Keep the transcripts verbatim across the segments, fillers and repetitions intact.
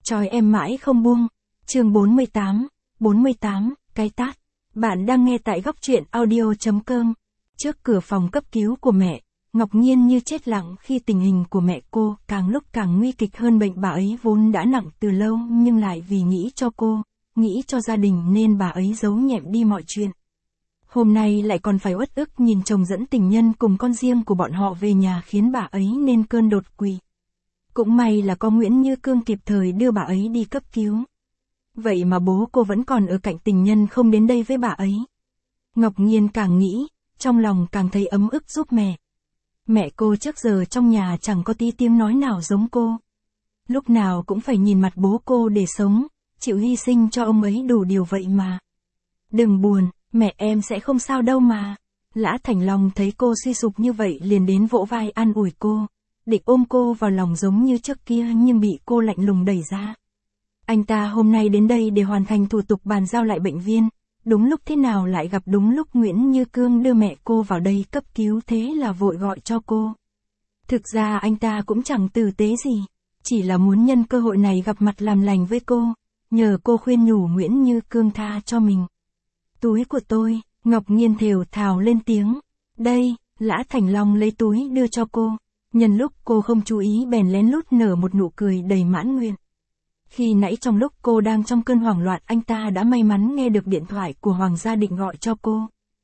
trói em mãi không buông. Chương bốn mươi tám, bốn mươi tám, cái tát. Bạn đang nghe tại góc truyện audio chấm com. Trước cửa phòng cấp cứu của mẹ, Ngọc Nhiên như chết lặng khi tình hình của mẹ cô càng lúc càng nguy kịch hơn. Bệnh bà ấy vốn đã nặng từ lâu nhưng lại vì nghĩ cho cô, nghĩ cho gia đình nên bà ấy giấu nhẹm đi mọi chuyện. Hôm nay lại còn phải uất ức nhìn chồng dẫn tình nhân cùng con riêng của bọn họ về nhà khiến bà ấy nên cơn đột quỵ. Cũng may là có Nguyễn Như Cương kịp thời đưa bà ấy đi cấp cứu. Vậy mà bố cô vẫn còn ở cạnh tình nhân không đến đây với bà ấy. Ngọc Nhiên càng nghĩ, trong lòng càng thấy ấm ức giúp mẹ. Mẹ cô trước giờ trong nhà chẳng có tí tiếng nói nào giống cô. Lúc nào cũng phải nhìn mặt bố cô để sống, chịu hy sinh cho ông ấy đủ điều vậy mà. Đừng buồn, mẹ em sẽ không sao đâu mà. Lã Thành Long thấy cô suy sụp như vậy liền đến vỗ vai an ủi cô, định ôm cô vào lòng giống như trước kia nhưng bị cô lạnh lùng đẩy ra. Anh ta hôm nay đến đây để hoàn thành thủ tục bàn giao lại bệnh viên, đúng lúc thế nào lại gặp đúng lúc Nguyễn Như Cương đưa mẹ cô vào đây cấp cứu, thế là vội gọi cho cô. Thực ra anh ta cũng chẳng tử tế gì, chỉ là muốn nhân cơ hội này gặp mặt làm lành với cô, nhờ cô khuyên nhủ Nguyễn Như Cương tha cho mình. Túi của tôi, Ngọc Nhiên thều thào lên tiếng. Đây, Lã Thành Long lấy túi đưa cho cô, nhân lúc cô không chú ý bèn lén lút nở một nụ cười đầy mãn nguyện. Khi nãy trong lúc cô đang trong cơn hoảng loạn anh ta đã may mắn nghe được điện thoại của Hoàng Gia Định gọi cho cô.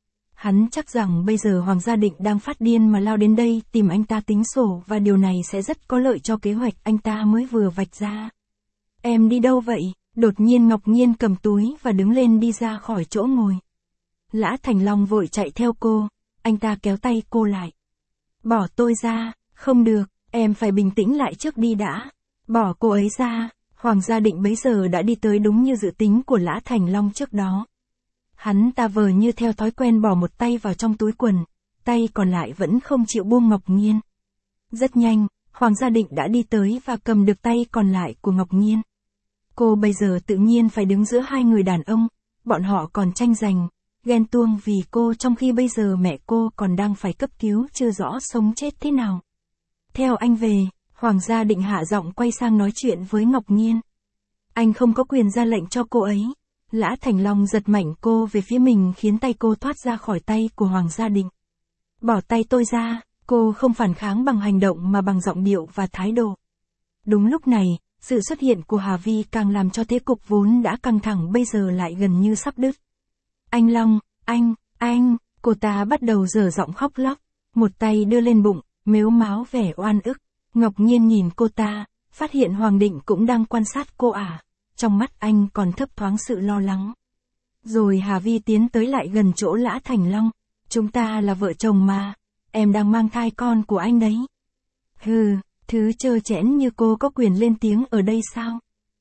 Hắn chắc rằng bây giờ Hoàng Gia Định đang phát điên mà lao đến đây tìm anh ta tính sổ và điều này sẽ rất có lợi cho kế hoạch anh ta mới vừa vạch ra. Em đi đâu vậy? Đột nhiên Ngọc Nhiên cầm túi và đứng lên đi ra khỏi chỗ ngồi. Lã Thành Long vội chạy theo cô, anh ta kéo tay cô lại. Bỏ tôi ra, không được, em phải bình tĩnh lại trước đi đã. Bỏ cô ấy ra. Hoàng Gia Định bấy giờ đã đi tới đúng như dự tính của Lã Thành Long trước đó. Hắn ta vờ như theo thói quen bỏ một tay vào trong túi quần, tay còn lại vẫn không chịu buông Ngọc Nhiên. Rất nhanh, Hoàng Gia Định đã đi tới và cầm được tay còn lại của Ngọc Nhiên. Cô bây giờ tự nhiên phải đứng giữa hai người đàn ông, bọn họ còn tranh giành, ghen tuông vì cô trong khi bây giờ mẹ cô còn đang phải cấp cứu chưa rõ sống chết thế nào. Theo anh về. Hoàng Gia Định hạ giọng quay sang nói chuyện với Ngọc Nhiên. Anh không có quyền ra lệnh cho cô ấy. Lã Thành Long giật mạnh cô về phía mình khiến tay cô thoát ra khỏi tay của Hoàng Gia Định. Bỏ tay tôi ra, cô không phản kháng bằng hành động mà bằng giọng điệu và thái độ. Đúng lúc này, sự xuất hiện của Hà Vi càng làm cho thế cục vốn đã căng thẳng bây giờ lại gần như sắp đứt. Anh Long, anh, anh, cô ta bắt đầu giở giọng khóc lóc, một tay đưa lên bụng, mếu máo vẻ oan ức. Ngọc Nhiên nhìn cô ta, phát hiện Hoàng Định cũng đang quan sát cô ả, trong mắt anh còn thấp thoáng sự lo lắng. Rồi Hà Vi tiến tới lại gần chỗ Lã Thành Long, chúng ta là vợ chồng mà, em đang mang thai con của anh đấy. Hừ, thứ trơ trẽn như cô có quyền lên tiếng ở đây sao?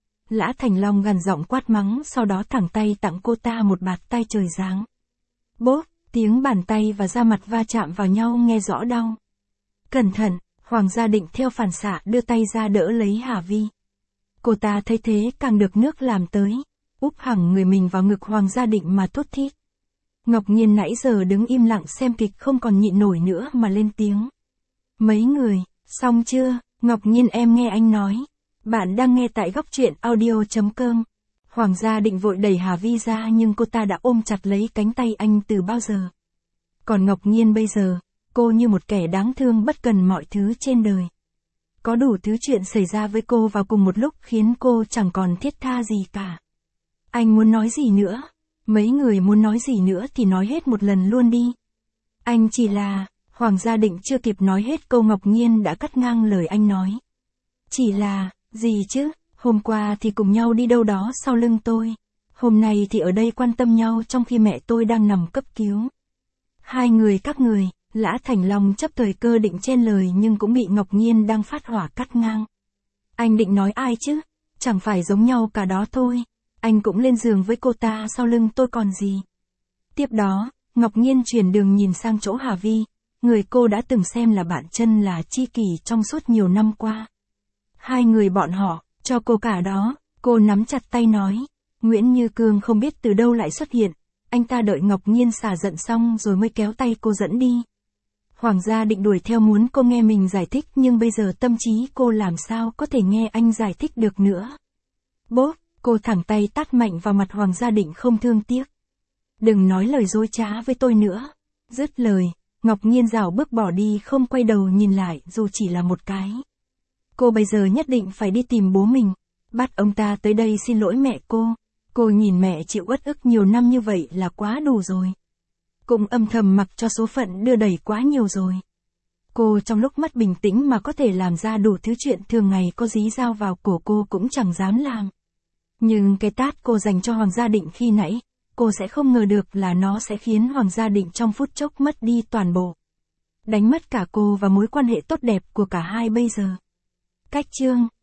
Lã Thành Long gằn giọng quát mắng sau đó thẳng tay tặng cô ta một bạt tay trời giáng. Bốp, tiếng bàn tay và da mặt va chạm vào nhau nghe rõ đau. Cẩn thận! Hoàng Gia Định theo phản xạ đưa tay ra đỡ lấy Hà Vi. Cô ta thấy thế càng được nước làm tới, úp hẳn người mình vào ngực Hoàng Gia Định mà thốt thít. Ngọc Nhiên nãy giờ đứng im lặng xem kịch không còn nhịn nổi nữa mà lên tiếng. Mấy người, xong chưa? Ngọc Nhiên em nghe anh nói. Bạn đang nghe tại góc truyện audio chấm com. Hoàng Gia Định vội đẩy Hà Vi ra nhưng cô ta đã ôm chặt lấy cánh tay anh từ bao giờ. Còn Ngọc Nhiên bây giờ, cô như một kẻ đáng thương bất cần mọi thứ trên đời. Có đủ thứ chuyện xảy ra với cô vào cùng một lúc khiến cô chẳng còn thiết tha gì cả. Anh muốn nói gì nữa? Mấy người muốn nói gì nữa thì nói hết một lần luôn đi. Anh chỉ là, Hoàng Gia Định chưa kịp nói hết câu Ngọc Nhiên đã cắt ngang lời anh nói. Chỉ là, gì chứ, hôm qua thì cùng nhau đi đâu đó sau lưng tôi. Hôm nay thì ở đây quan tâm nhau trong khi mẹ tôi đang nằm cấp cứu. Hai người các người. Lã Thành Long chấp thời cơ định chen lời nhưng cũng bị Ngọc Nhiên đang phát hỏa cắt ngang. Anh định nói ai chứ? Chẳng phải giống nhau cả đó thôi. Anh cũng lên giường với cô ta sau lưng tôi còn gì. Tiếp đó, Ngọc Nhiên chuyển đường nhìn sang chỗ Hà Vi, người cô đã từng xem là bạn chân là tri kỷ trong suốt nhiều năm qua. Hai người bọn họ, cho cô cả đó, cô nắm chặt tay nói. Nguyễn Như Cương không biết từ đâu lại xuất hiện, anh ta đợi Ngọc Nhiên xả giận xong rồi mới kéo tay cô dẫn đi. Hoàng Gia Định đuổi theo muốn cô nghe mình giải thích nhưng bây giờ tâm trí cô làm sao có thể nghe anh giải thích được nữa. Bốp, cô thẳng tay tát mạnh vào mặt Hoàng Gia Định không thương tiếc. Đừng nói lời dối trá với tôi nữa. Dứt lời, Ngọc Nhiên rảo bước bỏ đi không quay đầu nhìn lại dù chỉ là một cái. Cô bây giờ nhất định phải đi tìm bố mình. Bắt ông ta tới đây xin lỗi mẹ cô. Cô nhìn mẹ chịu uất ức nhiều năm như vậy là quá đủ rồi. Cũng âm thầm mặc cho số phận đưa đẩy quá nhiều rồi. Cô trong lúc mắt bình tĩnh mà có thể làm ra đủ thứ chuyện thường ngày có dí dao vào cổ cô cũng chẳng dám làm. Nhưng cái tát cô dành cho Hoàng Gia Định khi nãy, cô sẽ không ngờ được là nó sẽ khiến Hoàng Gia Định trong phút chốc mất đi toàn bộ. Đánh mất cả cô và mối quan hệ tốt đẹp của cả hai bây giờ. Cách chương